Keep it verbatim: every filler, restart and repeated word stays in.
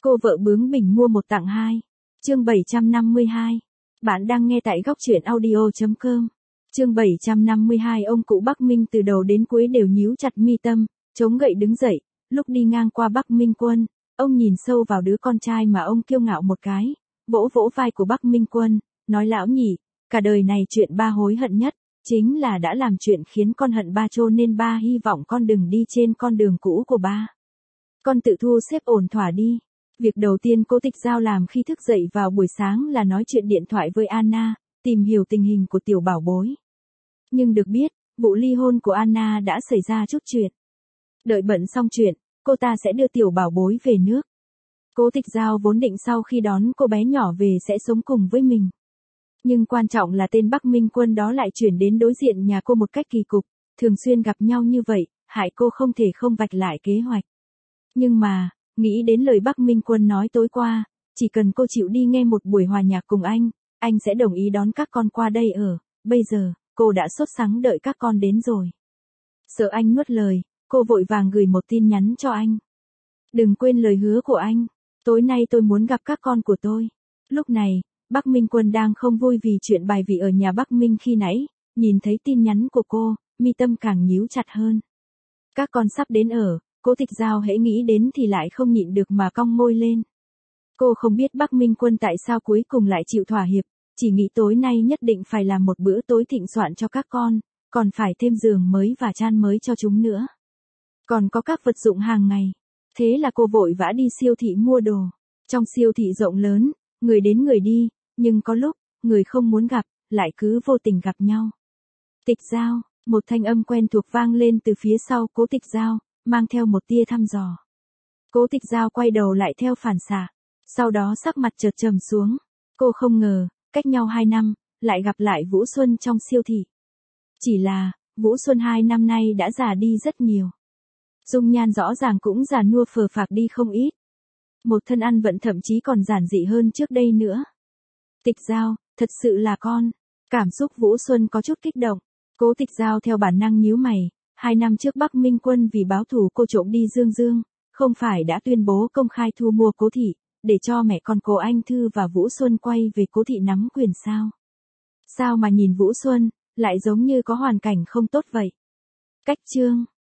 Cô vợ bướng bỉnh mua một tặng hai. Chương bảy trăm năm mươi hai. Bạn đang nghe tại góc truyện audio chấm com. Chương bảy trăm năm mươi hai. Ông cụ Bắc Minh từ đầu đến cuối đều nhíu chặt mi tâm, chống gậy đứng dậy. Lúc đi ngang qua Bắc Minh Quân, ông nhìn sâu vào đứa con trai mà ông kiêu ngạo một cái, vỗ vỗ vai của Bắc Minh Quân, nói: lão nhị, cả đời này chuyện ba hối hận nhất, chính là đã làm chuyện khiến con hận ba, cho nên ba hy vọng con đừng đi trên con đường cũ của ba. Con tự thu xếp ổn thỏa đi. Việc đầu tiên Cố Tịch Giao làm khi thức dậy vào buổi sáng là nói chuyện điện thoại với Anna, tìm hiểu tình hình của tiểu bảo bối. Nhưng được biết, vụ ly hôn của Anna đã xảy ra chút chuyện. Đợi bận xong chuyện, cô ta sẽ đưa tiểu bảo bối về nước. Cố Tịch Giao vốn định sau khi đón cô bé nhỏ về sẽ sống cùng với mình. Nhưng quan trọng là tên Bắc Minh Quân đó lại chuyển đến đối diện nhà cô một cách kỳ cục, thường xuyên gặp nhau như vậy, hại cô không thể không vạch lại kế hoạch. Nhưng mà, nghĩ đến lời Bắc Minh Quân nói tối qua, chỉ cần cô chịu đi nghe một buổi hòa nhạc cùng anh, anh sẽ đồng ý đón các con qua đây ở. Bây giờ, cô đã sốt sắng đợi các con đến rồi. Sợ anh nuốt lời, cô vội vàng gửi một tin nhắn cho anh. Đừng quên lời hứa của anh, tối nay tôi muốn gặp các con của tôi. Lúc này, Bắc Minh Quân đang không vui vì chuyện bài vị ở nhà Bắc Minh khi nãy, nhìn thấy tin nhắn của cô, mi tâm càng nhíu chặt hơn. Các con sắp đến ở. Cố Tịch Giao hễ nghĩ đến thì lại không nhịn được mà cong môi lên. Cô không biết Bắc Minh Quân tại sao cuối cùng lại chịu thỏa hiệp, chỉ nghĩ tối nay nhất định phải làm một bữa tối thịnh soạn cho các con, còn phải thêm giường mới và chăn mới cho chúng nữa. Còn có các vật dụng hàng ngày. Thế là cô vội vã đi siêu thị mua đồ. Trong siêu thị rộng lớn, người đến người đi, nhưng có lúc, người không muốn gặp, lại cứ vô tình gặp nhau. Tịch Giao, một thanh âm quen thuộc vang lên từ phía sau Cố Tịch Giao, mang theo một tia thăm dò. Cố Tịch Giao quay đầu lại theo phản xạ, sau đó sắc mặt chợt trầm xuống. Cô không ngờ, cách nhau hai năm, lại gặp lại Vũ Xuân trong siêu thị. Chỉ là, Vũ Xuân hai năm nay đã già đi rất nhiều. Dung nhan rõ ràng cũng già nua phờ phạc đi không ít. Một thân ăn vận thậm chí còn giản dị hơn trước đây nữa. Tịch Giao, thật sự là con. Cảm xúc Vũ Xuân có chút kích động. Cố Tịch Giao theo bản năng nhíu mày. Hai năm trước Bắc Minh Quân vì báo thù cô trộm đi Dương Dương, không phải đã tuyên bố công khai thu mua Cố thị, để cho mẹ con cô Anh Thư và Vũ Xuân quay về Cố thị nắm quyền sao? Sao mà nhìn Vũ Xuân, lại giống như có hoàn cảnh không tốt vậy? Cách chương